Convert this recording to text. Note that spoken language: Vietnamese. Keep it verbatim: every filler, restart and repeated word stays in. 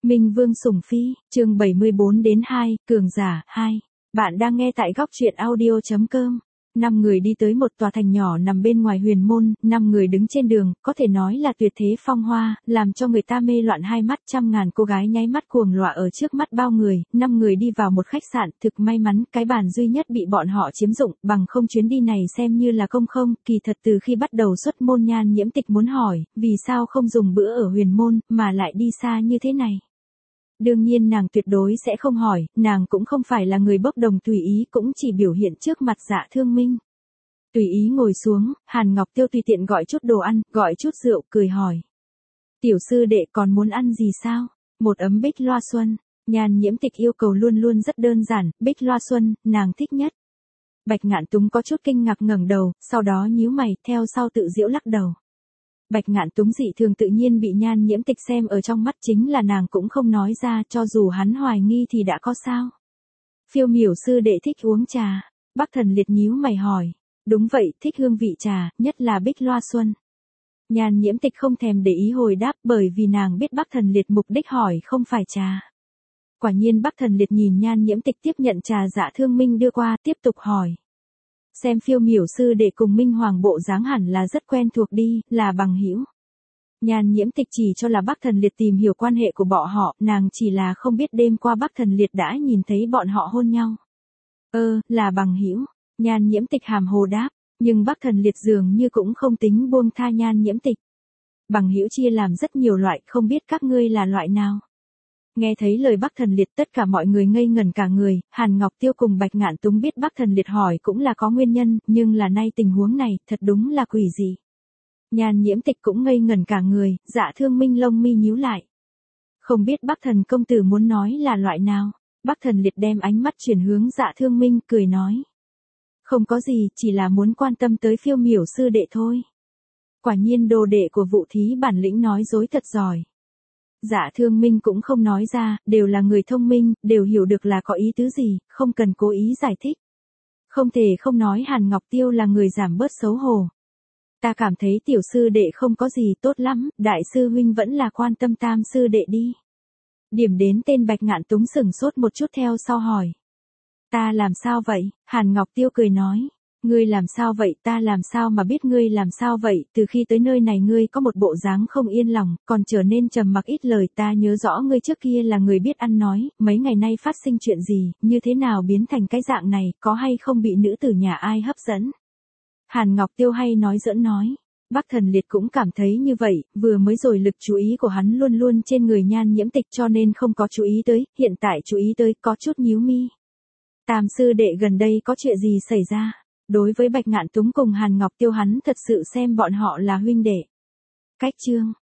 Minh Vương sủng phi, chương bảy mươi bốn đến hai, cường giả, hai. Bạn đang nghe tại góc truyện audio chấm com. Năm người đi tới một tòa thành nhỏ nằm bên ngoài huyền môn, năm người đứng trên đường, có thể nói là tuyệt thế phong hoa, làm cho người ta mê loạn hai mắt, trăm ngàn cô gái nháy mắt cuồng lọa ở trước mắt bao người, năm người đi vào một khách sạn, thực may mắn, cái bàn duy nhất bị bọn họ chiếm dụng, bằng không chuyến đi này xem như là công không, kỳ thật từ khi bắt đầu xuất môn Nhan Nhiễm Tịch muốn hỏi, vì sao không dùng bữa ở huyền môn, mà lại đi xa như thế này. Đương nhiên nàng tuyệt đối sẽ không hỏi, nàng cũng không phải là người bốc đồng tùy ý, cũng chỉ biểu hiện trước mặt Dạ Thương Minh. Tùy ý ngồi xuống, Hàn Ngọc Tiêu tùy tiện gọi chút đồ ăn, gọi chút rượu, cười hỏi. Tiểu sư đệ còn muốn ăn gì sao? Một ấm bích loa xuân. Nhan Nhiễm Tịch yêu cầu luôn luôn rất đơn giản, bích loa xuân, nàng thích nhất. Bạch Ngạn Túng có chút kinh ngạc ngẩng đầu, sau đó nhíu mày, theo sau tự giễu lắc đầu. Bạch Ngạn Túng dị thường tự nhiên bị Nhan Nhiễm Tịch xem ở trong mắt, chính là nàng cũng không nói ra, cho dù hắn hoài nghi thì đã có sao. Phiêu Miểu sư đệ thích uống trà. Bắc Thần Liệt nhíu mày hỏi. Đúng vậy, thích hương vị trà, nhất là bích loa xuân. Nhan Nhiễm Tịch không thèm để ý hồi đáp, bởi vì nàng biết Bắc Thần Liệt mục đích hỏi không phải trà. Quả nhiên Bắc Thần Liệt nhìn Nhan Nhiễm Tịch tiếp nhận trà Dạ Thương Minh đưa qua, tiếp tục hỏi. Xem Phiêu Miểu sư đệ cùng Minh Hoàng bộ dáng hẳn là rất quen thuộc đi, là bằng hữu. Nhan Nhiễm Tịch chỉ cho là Bắc Thần Liệt tìm hiểu quan hệ của bọn họ, nàng chỉ là không biết đêm qua Bắc Thần Liệt đã nhìn thấy bọn họ hôn nhau. Ơ, là bằng hữu. Nhan Nhiễm Tịch hàm hồ đáp, nhưng Bắc Thần Liệt dường như cũng không tính buông tha Nhan Nhiễm Tịch. Bằng hữu chia làm rất nhiều loại, không biết các ngươi là loại nào. Nghe thấy lời Bắc Thần Liệt tất cả mọi người ngây ngẩn cả người, Hàn Ngọc Tiêu cùng Bạch Ngạn Túng biết Bắc Thần Liệt hỏi cũng là có nguyên nhân, nhưng là nay tình huống này, thật đúng là quỷ dị. Nhan Nhiễm Tịch cũng ngây ngẩn cả người, Dạ Thương Minh lông mi nhíu lại. Không biết Bắc Thần công tử muốn nói là loại nào. Bắc Thần Liệt đem ánh mắt chuyển hướng Dạ Thương Minh, cười nói. Không có gì, chỉ là muốn quan tâm tới Phiêu Miểu sư đệ thôi. Quả nhiên đồ đệ của Vũ Thí bản lĩnh nói dối thật giỏi. Dạ Thương Minh cũng không nói ra, đều là người thông minh, đều hiểu được là có ý tứ gì, không cần cố ý giải thích. Không thể không nói Hàn Ngọc Tiêu là người giảm bớt xấu hổ. Ta cảm thấy tiểu sư đệ không có gì tốt lắm, đại sư huynh vẫn là quan tâm tam sư đệ đi. Điểm đến tên Bạch Ngạn Túng sửng sốt một chút theo sau hỏi. Ta làm sao vậy? Hàn Ngọc Tiêu cười nói. Ngươi làm sao vậy? Ta làm sao mà biết ngươi làm sao vậy? Từ khi tới nơi này ngươi có một bộ dáng không yên lòng, còn trở nên trầm mặc ít lời. Ta nhớ rõ ngươi trước kia là người biết ăn nói, mấy ngày nay phát sinh chuyện gì, như thế nào biến thành cái dạng này, có hay không bị nữ tử nhà ai hấp dẫn? Hàn Ngọc Tiêu hay nói giỡn nói. Bắc Thần Liệt cũng cảm thấy như vậy, vừa mới rồi lực chú ý của hắn luôn luôn trên người Nhan Nhiễm Tịch cho nên không có chú ý tới, hiện tại chú ý tới, có chút nhíu mi. Tam sư đệ gần đây có chuyện gì xảy ra? Đối với Bạch Ngạn Túng cùng Hàn Ngọc Tiêu hắn thật sự xem bọn họ là huynh đệ. Cách chương,